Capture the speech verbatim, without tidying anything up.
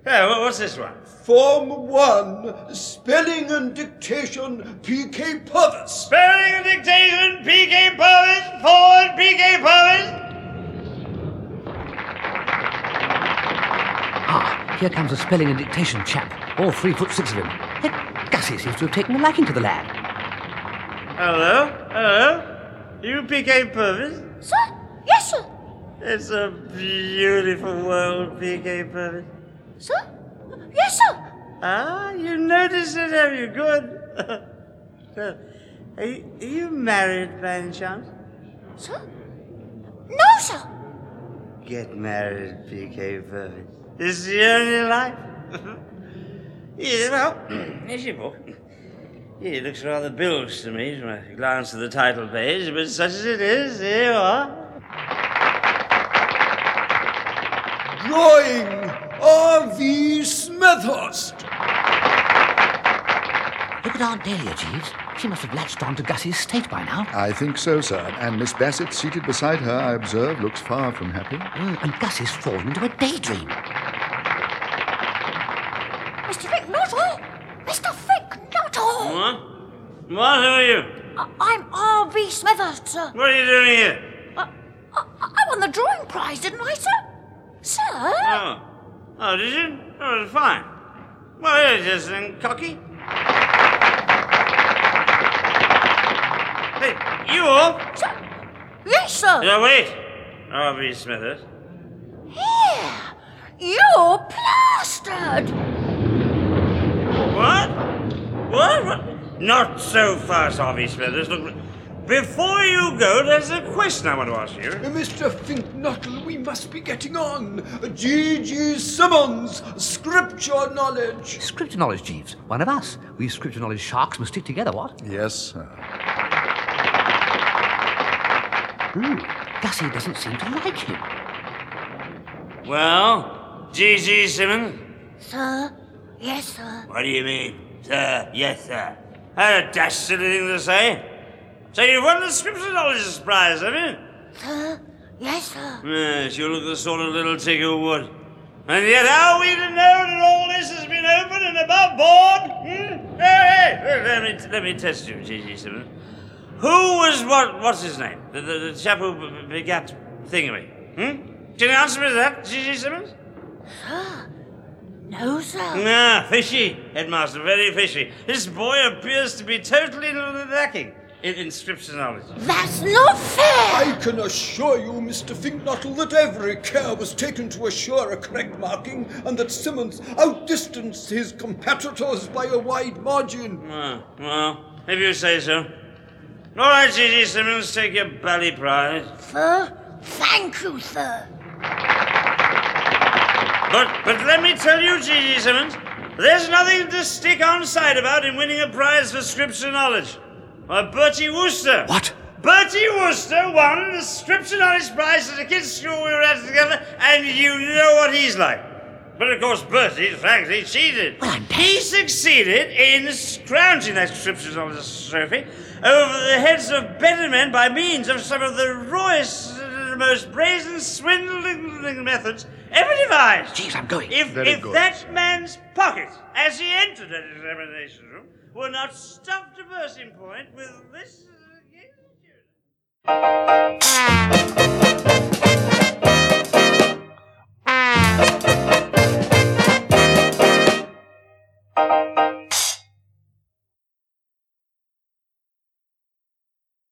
Yeah, what's this one? Form one, Spelling and Dictation, P K Purvis. Spelling and Dictation, P K Purvis. Forward, P K Purvis. Ah, here comes a spelling and dictation chap. All three foot six of him. Hey, Gussie seems to have taken a liking to the lad. Hello? Hello? You P K Purvis? Sir? Yes, sir. It's a beautiful world, P K Purvis. Sir? Yes, sir. Ah, you noticed it, have you? Good. So, are you, are you married by any chance? Sir? No, sir. Get married, P K Purvis. It's the only life. Yeah, well, here's your book. Yeah, it looks rather bilge to me from a glance at the title page, but such as it is, here you are. Drawing, R V Smethurst. Look at Aunt Dahlia, Jeeves. She must have latched on to Gussie's state by now. I think so, sir. And Miss Bassett, seated beside her, I observe, looks far from happy. Mm, and Gussie's fallen into a daydream. Mister Ficknottle! Mister Ficknottle! What? What? Who are you? I- I'm R V Smethurst, sir. What are you doing here? I-, I-, I won the drawing prize, didn't I, sir? Sir? Oh. Oh, did you? Oh, fine. Well, you're just um, cocky. Hey, you all? Sir? Yes, sir. No, wait. R V Smithers. Here. You're plastered. What? What? What? Not so fast, R V Smithers. Look, before you go, there's a question I want to ask you. Uh, Mister Finknottle, we must be getting on. G G Simmons, Scripture Knowledge. Scripture knowledge, Jeeves. One of us. We scripture knowledge sharks must stick together, what? Yes, sir. Ooh, Gussie doesn't seem to like him. Well, G G Simmons? Sir? Yes, sir. What do you mean? Sir, yes, sir. I had a dash silly thing to say. So you've won the Scripture Knowledge Prize, have you? Sir? Yes, sir. Yes, you look the sort of little tick who would. And yet how are we to know that all this has been open and above board? Hmm? Hey, hey, let me, let me test you, G G Simmons. Who was what, what's his name? The, the, the chap who b- begat Thingamy? Hmm? Can you answer me to that, G G Simmons? Sir? No, sir. Ah, fishy, headmaster, very fishy. This boy appears to be totally lacking in, in Scripture knowledge. That's not fair. I can assure you, Mister Finknottle, that every care was taken to assure a correct marking and that Simmons outdistanced his competitors by a wide margin. Ah, well, if you say so. All right, G G Simmons, take your bally prize. Sir? Thank you, sir. But but let me tell you, G G Simmons, there's nothing to stick on side about in winning a prize for Scripture knowledge. Why, Bertie Wooster. What? Bertie Wooster won the Scripture knowledge prize at the kids' school we were at together, and you know what he's like. But of course, Bertie, frankly, cheated. Well, I'm He succeeded in scrounging that Scripture knowledge trophy over the heads of better men by means of some of the rawest, uh, most brazen, swindling methods ever devised. Jeeves, I'm going. If, Very if good. that man's pocket, as he entered that examination room, were not stuffed to bursting point with this... Uh,